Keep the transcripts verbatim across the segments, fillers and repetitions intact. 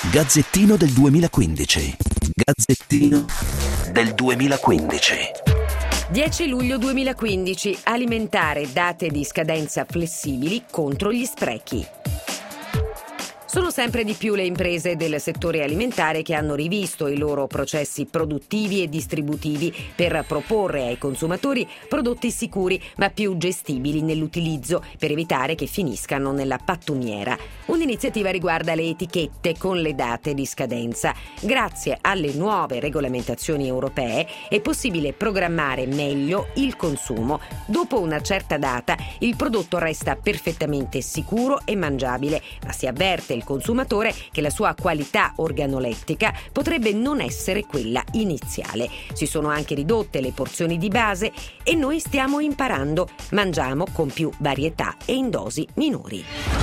Gazzettino del duemilaquindici. Gazzettino del duemilaquindici. dieci luglio duemilaquindici. Alimentare date di scadenza flessibili contro gli sprechi. Sono sempre di più le imprese del settore alimentare che hanno rivisto i loro processi produttivi e distributivi per proporre ai consumatori prodotti sicuri ma più gestibili nell'utilizzo, per evitare che finiscano nella pattumiera. Un'iniziativa riguarda le etichette con le date di scadenza. Grazie alle nuove regolamentazioni europee è possibile programmare meglio il consumo. Dopo una certa data il prodotto resta perfettamente sicuro e mangiabile, ma si avverte il consumatore che la sua qualità organolettica potrebbe non essere quella iniziale. Si sono anche ridotte le porzioni di base e noi stiamo imparando. Mangiamo con più varietà e in dosi minori.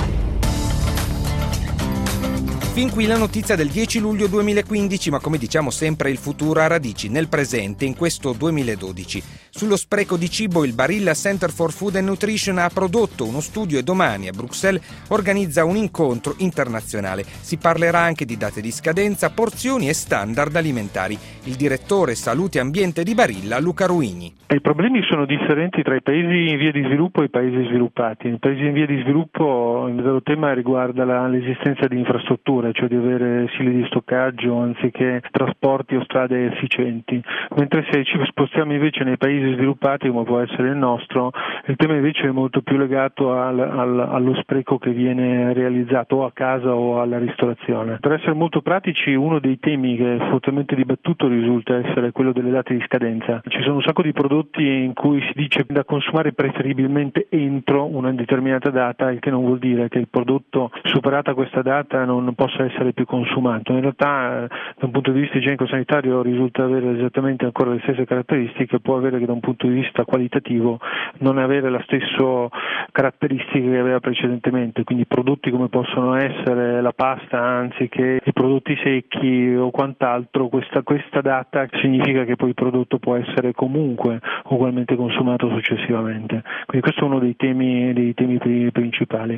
Fin qui la notizia del dieci luglio duemilaquindici, ma come diciamo sempre il futuro ha radici nel presente, in questo duemiladodici. Sullo spreco di cibo il Barilla Center for Food and Nutrition ha prodotto uno studio e domani a Bruxelles organizza un incontro internazionale. Si parlerà anche di date di scadenza, porzioni e standard alimentari. Il direttore Salute e Ambiente di Barilla, Luca Ruini. I problemi sono differenti tra i paesi in via di sviluppo e i paesi sviluppati. Nei paesi in via di sviluppo il vero tema riguarda la, l'esistenza di infrastrutture, cioè di avere sili di stoccaggio anziché trasporti o strade efficienti, mentre se ci spostiamo invece nei paesi sviluppati come può essere il nostro, il tema invece è molto più legato al, al, allo spreco che viene realizzato o a casa o alla ristorazione. Per essere molto pratici, uno dei temi che è fortemente dibattuto risulta essere quello delle date di scadenza. Ci sono un sacco di prodotti in cui si dice da consumare preferibilmente entro una determinata data, il che non vuol dire che il prodotto superata questa data non possa essere più consumato. In realtà da un punto di vista igienico-sanitario risulta avere esattamente ancora le stesse caratteristiche, può avere che da un punto di vista qualitativo non avere la stessa caratteristiche che aveva precedentemente, quindi prodotti come possono essere la pasta anziché i prodotti secchi o quant'altro, questa, questa data significa che poi il prodotto può essere comunque ugualmente consumato successivamente. Quindi questo è uno dei temi, dei temi principali.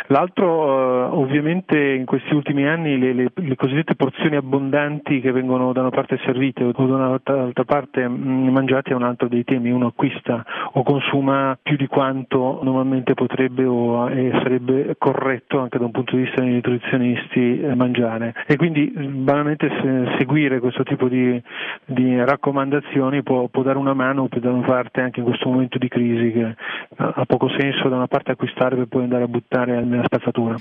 L'altro eh, ovviamente in questi ultimi anni le, le, le cosiddette porzioni abbondanti che vengono da una parte servite o da un'altra parte mh, mangiate è un altro dei temi. Uno acquista o consuma più di quanto normalmente potrebbe o eh, sarebbe corretto anche da un punto di vista dei nutrizionisti eh, mangiare, e quindi banalmente se, seguire questo tipo di, di raccomandazioni può, può dare una mano, può dare una parte anche in questo momento di crisi che eh, ha poco senso da una parte acquistare per poi andare a buttare nella spazzatura.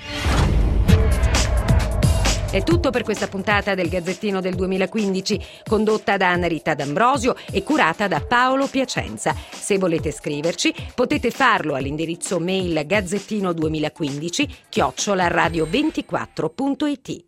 È tutto per questa puntata del Gazzettino del duemilaquindici, condotta da Anna Rita D'Ambrosio e curata da Paolo Piacenza. Se volete scriverci, potete farlo all'indirizzo mail gazzettino duemilaquindici chiocciola radio ventiquattro punto it.